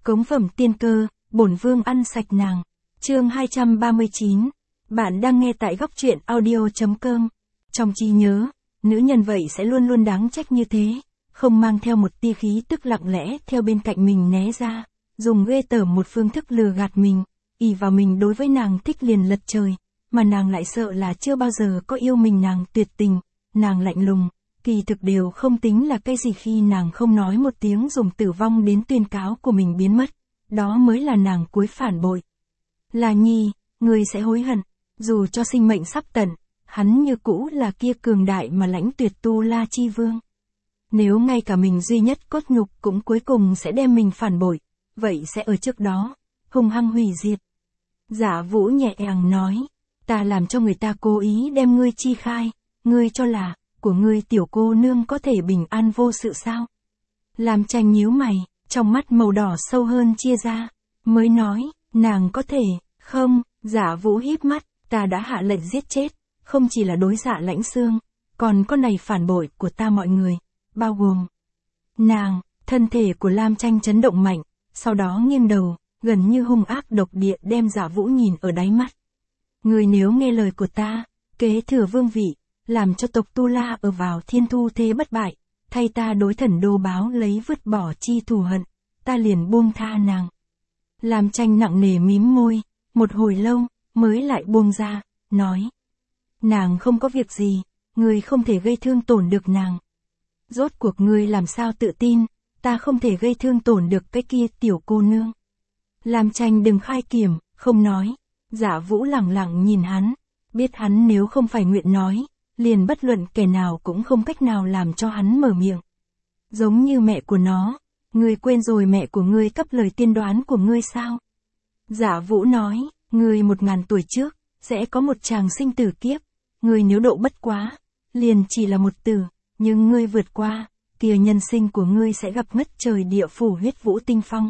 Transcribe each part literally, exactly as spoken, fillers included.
Cống phẩm tiên cơ, bổn vương ăn sạch nàng. Chương hai trăm ba mươi chín. Bạn đang nghe tại góc truyện audio chấm com. Trong trí nhớ, nữ nhân vậy sẽ luôn luôn đáng trách như thế, không mang theo một tia khí tức lặng lẽ theo bên cạnh mình né ra, dùng ghê tởm một phương thức lừa gạt mình, ỷ vào mình đối với nàng thích liền lật trời, mà nàng lại sợ là chưa bao giờ có yêu mình, nàng tuyệt tình, nàng lạnh lùng, kỳ thực đều không tính là cái gì khi nàng không nói một tiếng dùng tử vong đến tuyên cáo của mình biến mất, đó mới là nàng cuối phản bội. Là Nhi, ngươi sẽ hối hận, dù cho sinh mệnh sắp tận, hắn như cũ là kia cường đại mà lãnh tuyệt Tu La Chi Vương. Nếu ngay cả mình duy nhất cốt nhục cũng cuối cùng sẽ đem mình phản bội, vậy sẽ ở trước đó, hung hăng hủy diệt. Giả Vũ nhẹ nhàng nói, ta làm cho người ta cố ý đem ngươi chi khai, ngươi cho là, của ngươi tiểu cô nương có thể bình an vô sự sao? Làm Tranh nhíu mày, trong mắt màu đỏ sâu hơn chia ra, mới nói, nàng có thể, không, Giả Vũ híp mắt, ta đã hạ lệnh giết chết, không chỉ là đối Dạ Lãnh Xương, còn con này phản bội của ta mọi người, bao gồm nàng. Thân thể của Lam Tranh chấn động mạnh, sau đó nghiêng đầu, gần như hung ác độc địa đem Giả Vũ nhìn ở đáy mắt. Ngươi nếu nghe lời của ta, kế thừa vương vị, làm cho tộc Tu La ở vào thiên thu thế bất bại, thay ta đối Thần Đô báo lấy vứt bỏ chi thù hận, ta liền buông tha nàng. Lam Tranh nặng nề mím môi, một hồi lâu, mới lại buông ra, nói. Nàng không có việc gì, ngươi không thể gây thương tổn được nàng. Rốt cuộc ngươi làm sao tự tin, ta không thể gây thương tổn được cái kia tiểu cô nương. Lam Tranh đừng khai kiểm, không nói. Giả Vũ lẳng lặng nhìn hắn, biết hắn nếu không phải nguyện nói, liền bất luận kẻ nào cũng không cách nào làm cho hắn mở miệng. Giống như mẹ của nó, ngươi quên rồi mẹ của ngươi cấp lời tiên đoán của ngươi sao? Giả Vũ nói, ngươi một ngàn tuổi trước, sẽ có một chàng sinh tử kiếp, ngươi nếu độ bất quá, liền chỉ là một tử, nhưng ngươi vượt qua, kia nhân sinh của ngươi sẽ gặp ngất trời địa phủ huyết vũ tinh phong.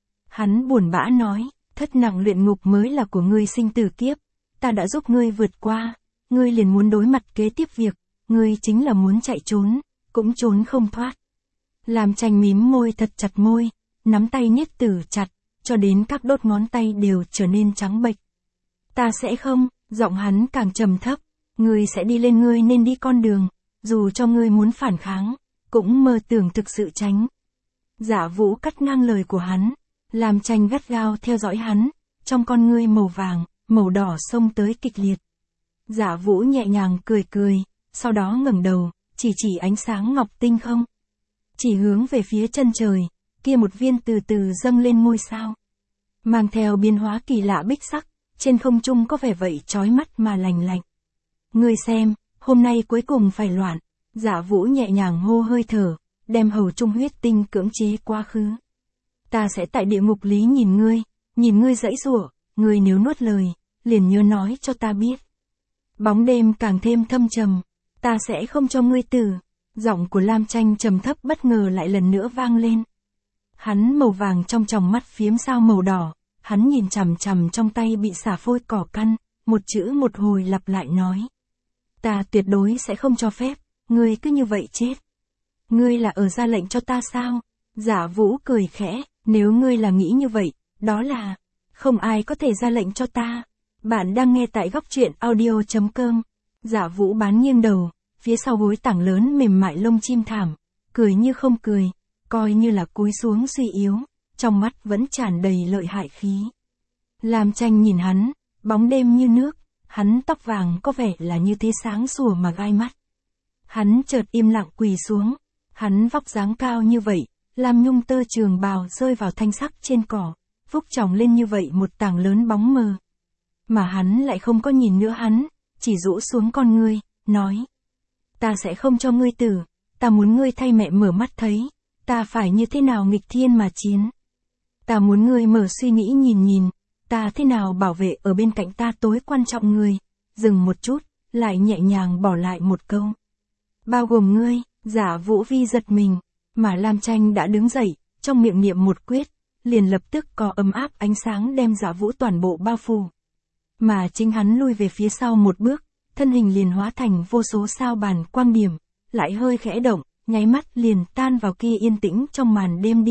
Hắn buồn bã nói, thất nặng luyện ngục mới là của ngươi sinh tử kiếp, ta đã giúp ngươi vượt qua, ngươi liền muốn đối mặt kế tiếp việc, ngươi chính là muốn chạy trốn, cũng trốn không thoát. Làm Tranh mím môi thật chặt môi, nắm tay niết tử chặt, cho đến các đốt ngón tay đều trở nên trắng bệch. Ta sẽ không, giọng hắn càng trầm thấp, ngươi sẽ đi lên ngươi nên đi con đường, dù cho ngươi muốn phản kháng, cũng mơ tưởng thực sự tránh. Giả Vũ cắt ngang lời của hắn, Làm Tranh gắt gao theo dõi hắn, trong con ngươi màu vàng, màu đỏ xông tới kịch liệt. Giả Vũ nhẹ nhàng cười cười, sau đó ngẩng đầu, chỉ chỉ ánh sáng ngọc tinh không. Chỉ hướng về phía chân trời, kia một viên từ từ dâng lên ngôi sao. Mang theo biến hóa kỳ lạ bích sắc, trên không trung có vẻ vậy chói mắt mà lành lạnh. Ngươi xem, hôm nay cuối cùng phải loạn. Giả Vũ nhẹ nhàng hô hơi thở, đem hầu trung huyết tinh cưỡng chế quá khứ. Ta sẽ tại địa ngục lý nhìn ngươi, nhìn ngươi giãy giụa, ngươi nếu nuốt lời, liền nhớ nói cho ta biết. Bóng đêm càng thêm thâm trầm, ta sẽ không cho ngươi tử. Giọng của Lam Tranh trầm thấp bất ngờ lại lần nữa vang lên. Hắn màu vàng trong tròng mắt phiếm sao màu đỏ, hắn nhìn chằm chằm trong tay bị xả phôi cỏ căn, một chữ một hồi lặp lại nói. Ta tuyệt đối sẽ không cho phép, ngươi cứ như vậy chết. Ngươi là ở ra lệnh cho ta sao? Giả Vũ cười khẽ, nếu ngươi là nghĩ như vậy, đó là, không ai có thể ra lệnh cho ta. Bạn đang nghe tại góc truyện audio chấm com. Giả Vũ bán nghiêng đầu, phía sau gối tảng lớn mềm mại lông chim thảm, cười như không cười, coi như là cúi xuống suy yếu, trong mắt vẫn tràn đầy lợi hại khí. Lam Tranh nhìn hắn, bóng đêm như nước, hắn tóc vàng có vẻ là như thế sáng sủa mà gai mắt. Hắn chợt im lặng quỳ xuống, hắn vóc dáng cao như vậy, làm nhung tơ trường bào rơi vào thanh sắc trên cỏ, phúc tròng lên như vậy một tảng lớn bóng mờ. Mà hắn lại không có nhìn nữa hắn, chỉ rũ xuống con ngươi, nói. Ta sẽ không cho ngươi tử, ta muốn ngươi thay mẹ mở mắt thấy, ta phải như thế nào nghịch thiên mà chiến. Ta muốn ngươi mở suy nghĩ nhìn nhìn, ta thế nào bảo vệ ở bên cạnh ta tối quan trọng ngươi. Dừng một chút, lại nhẹ nhàng bỏ lại một câu. Bao gồm ngươi. Giả Vũ vi giật mình, mà Lam Tranh đã đứng dậy, trong miệng niệm một quyết, liền lập tức có ấm áp ánh sáng đem Giả Vũ toàn bộ bao phủ. Mà chính hắn lui về phía sau một bước, thân hình liền hóa thành vô số sao bàn quang điểm, lại hơi khẽ động, nháy mắt liền tan vào kia yên tĩnh trong màn đêm đi,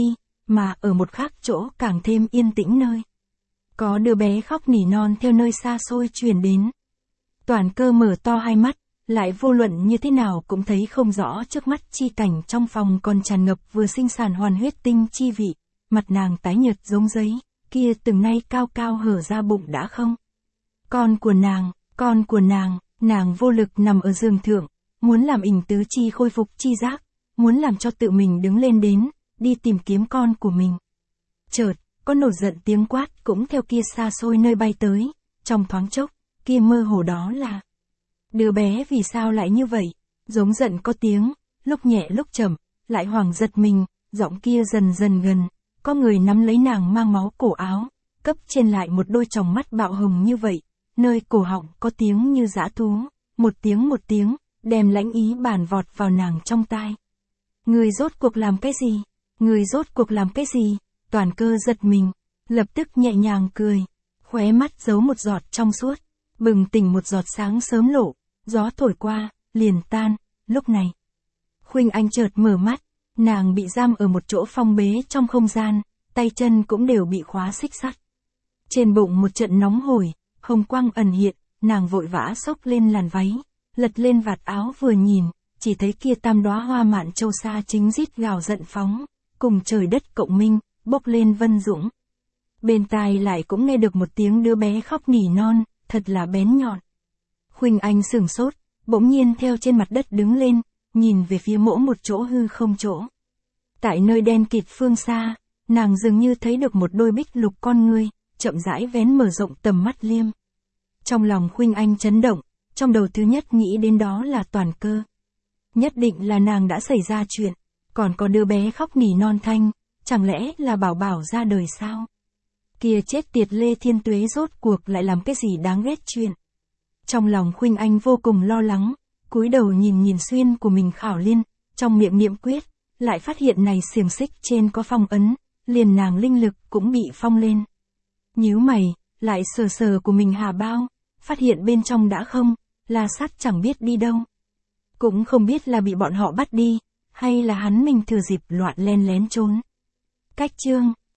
mà ở một khác chỗ càng thêm yên tĩnh nơi. Có đứa bé khóc nỉ non theo nơi xa xôi truyền đến. Toàn Cơ mở to hai mắt, lại vô luận như thế nào cũng thấy không rõ trước mắt chi cảnh trong phòng còn tràn ngập vừa sinh sản hoàn huyết tinh chi vị, mặt nàng tái nhợt giống giấy, kia từng nay cao cao hở ra bụng đã không. Con của nàng, con của nàng, nàng vô lực nằm ở giường thượng, muốn làm ỉnh tứ chi khôi phục chi giác, muốn làm cho tự mình đứng lên đến, đi tìm kiếm con của mình. Chợt, có nổi giận tiếng quát cũng theo kia xa xôi nơi bay tới, trong thoáng chốc, kia mơ hồ đó là đứa bé vì sao lại như vậy, giống giận có tiếng, lúc nhẹ lúc chậm, lại hoảng giật mình, giọng kia dần dần gần, có người nắm lấy nàng mang máu cổ áo, cấp trên lại một đôi tròng mắt bạo hồng như vậy, nơi cổ họng có tiếng như dã thú, một tiếng một tiếng, đem lãnh ý bản vọt vào nàng trong tai. Người rốt cuộc làm cái gì? Người rốt cuộc làm cái gì? Toàn Cơ giật mình, lập tức nhẹ nhàng cười, khóe mắt giấu một giọt trong suốt, bừng tỉnh một giọt sáng sớm lộ, gió thổi qua, liền tan, lúc này. Khuynh Anh chợt mở mắt, nàng bị giam ở một chỗ phong bế trong không gian, tay chân cũng đều bị khóa xích sắt. Trên bụng một trận nóng hổi, hồng quang ẩn hiện, nàng vội vã xốc lên làn váy, lật lên vạt áo vừa nhìn, chỉ thấy kia tam đóa hoa mạn châu sa chính rít gào giận phóng, cùng trời đất cộng minh, bốc lên vân dũng. Bên tai lại cũng nghe được một tiếng đứa bé khóc nỉ non, thật là bén nhọn. Khuynh Anh sửng sốt, bỗng nhiên theo trên mặt đất đứng lên, nhìn về phía mỗi một chỗ hư không chỗ. Tại nơi đen kịt phương xa, nàng dường như thấy được một đôi bích lục con ngươi, chậm rãi vén mở rộng tầm mắt liêm. Trong lòng Khuynh Anh chấn động, trong đầu thứ nhất nghĩ đến đó là Toàn Cơ. Nhất định là nàng đã xảy ra chuyện, còn có đứa bé khóc nỉ non thanh, chẳng lẽ là Bảo Bảo ra đời sao? Kia chết tiệt Lê Thiên Tuế rốt cuộc lại làm cái gì đáng ghét chuyện. Trong lòng Khuynh Anh vô cùng lo lắng, cúi đầu nhìn nhìn xuyên của mình khảo liên, trong miệng niệm quyết, lại phát hiện này xiềng xích trên có phong ấn, liền nàng linh lực cũng bị phong lên. Nhíu mày, lại sờ sờ của mình hà bao, phát hiện bên trong đã không, La Sát chẳng biết đi đâu. Cũng không biết là bị bọn họ bắt đi, hay là hắn mình thừa dịp loạn len lén trốn. Cách chương